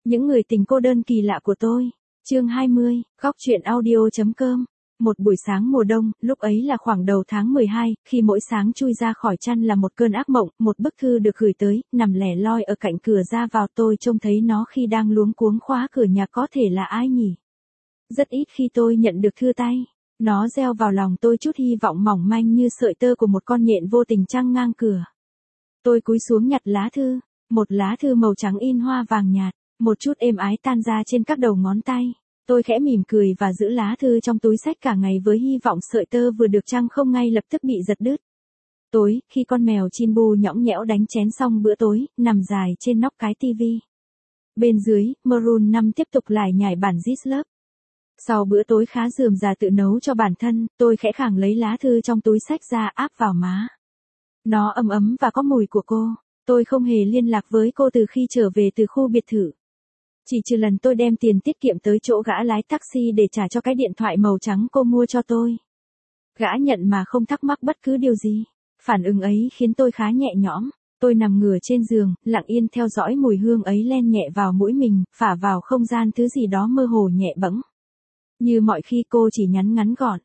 Những người tình cô đơn kỳ lạ của tôi. Chương 20, góc truyện audio.com. Một buổi sáng mùa đông, lúc ấy là khoảng đầu tháng 12, khi mỗi sáng chui ra khỏi chăn là một cơn ác mộng, một bức thư được gửi tới, nằm lẻ loi ở cạnh cửa ra vào, tôi trông thấy nó khi đang luống cuống khóa cửa nhà, có thể là ai nhỉ? Rất ít khi tôi nhận được thư tay. Nó gieo vào lòng tôi chút hy vọng mỏng manh như sợi tơ của một con nhện vô tình trăng ngang cửa. Tôi cúi xuống nhặt lá thư, một lá thư màu trắng in hoa vàng nhạt, một chút êm ái tan ra trên các đầu ngón tay. Tôi khẽ mỉm cười và giữ lá thư trong túi xách cả ngày với hy vọng sợi tơ vừa được trăng không ngay lập tức bị giật đứt. Tối, khi con mèo Chinbu nhõng nhẽo đánh chén xong bữa tối, nằm dài trên nóc cái tivi. Bên dưới, Maroon 5 tiếp tục lải nhải bản This Love. Sau bữa tối khá rườm rà tự nấu cho bản thân, tôi khẽ khàng lấy lá thư trong túi xách ra áp vào má. Nó ấm ấm và có mùi của cô. Tôi không hề liên lạc với cô từ khi trở về từ khu biệt thự. Chỉ trừ lần tôi đem tiền tiết kiệm tới chỗ gã lái taxi để trả cho cái điện thoại màu trắng cô mua cho tôi. Gã nhận mà không thắc mắc bất cứ điều gì. Phản ứng ấy khiến tôi khá nhẹ nhõm. Tôi nằm ngửa trên giường, lặng yên theo dõi mùi hương ấy len nhẹ vào mũi mình, phả vào không gian thứ gì đó mơ hồ nhẹ bẫng. Như mọi khi cô chỉ nhắn ngắn gọn,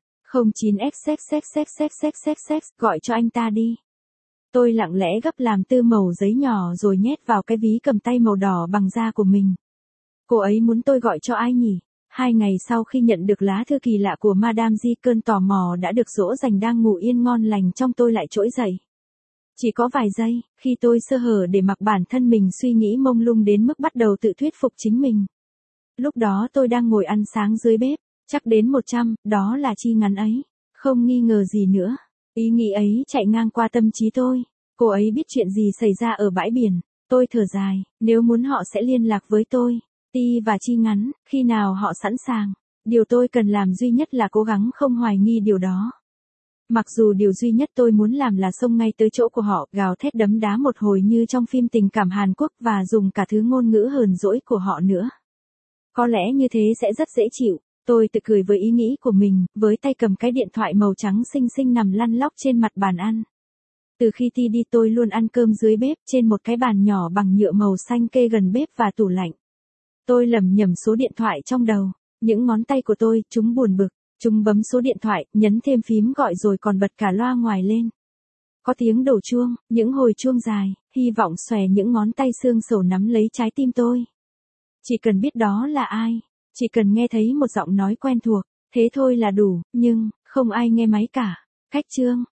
09xxxxxxxx, gọi cho anh ta đi. Tôi lặng lẽ gấp làm tư mẩu giấy nhỏ rồi nhét vào cái ví cầm tay màu đỏ bằng da của mình. Cô ấy muốn tôi gọi cho ai nhỉ? 2 ngày sau khi nhận được lá thư kỳ lạ của Madame G, cơn tò mò đã được dỗ dành đang ngủ yên ngon lành trong tôi lại trỗi dậy. Chỉ có vài giây, khi tôi sơ hở để mặc bản thân mình suy nghĩ mông lung đến mức bắt đầu tự thuyết phục chính mình. Lúc đó tôi đang ngồi ăn sáng dưới bếp, chắc đến 100, đó là chi ngắn ấy. Không nghi ngờ gì nữa. Ý nghĩ ấy chạy ngang qua tâm trí tôi. Cô ấy biết chuyện gì xảy ra ở bãi biển. Tôi thở dài, nếu muốn họ sẽ liên lạc với tôi. Ti và chi ngắn, khi nào họ sẵn sàng. Điều tôi cần làm duy nhất là cố gắng không hoài nghi điều đó. Mặc dù điều duy nhất tôi muốn làm là xông ngay tới chỗ của họ, gào thét đấm đá một hồi như trong phim tình cảm Hàn Quốc và dùng cả thứ ngôn ngữ hờn dỗi của họ nữa. Có lẽ như thế sẽ rất dễ chịu. Tôi tự cười với ý nghĩ của mình, với tay cầm cái điện thoại màu trắng xinh xinh nằm lăn lóc trên mặt bàn ăn. Từ khi Ti đi tôi luôn ăn cơm dưới bếp trên một cái bàn nhỏ bằng nhựa màu xanh kê gần bếp và tủ lạnh. Tôi lẩm nhẩm số điện thoại trong đầu. Những ngón tay của tôi, chúng buồn bực. Chúng bấm số điện thoại, nhấn thêm phím gọi rồi còn bật cả loa ngoài lên. Có tiếng đổ chuông, những hồi chuông dài, hy vọng xòe những ngón tay xương sầu nắm lấy trái tim tôi. Chỉ cần biết đó là ai. Chỉ cần nghe thấy một giọng nói quen thuộc, thế thôi là đủ, nhưng, không ai nghe máy cả. Cách chương.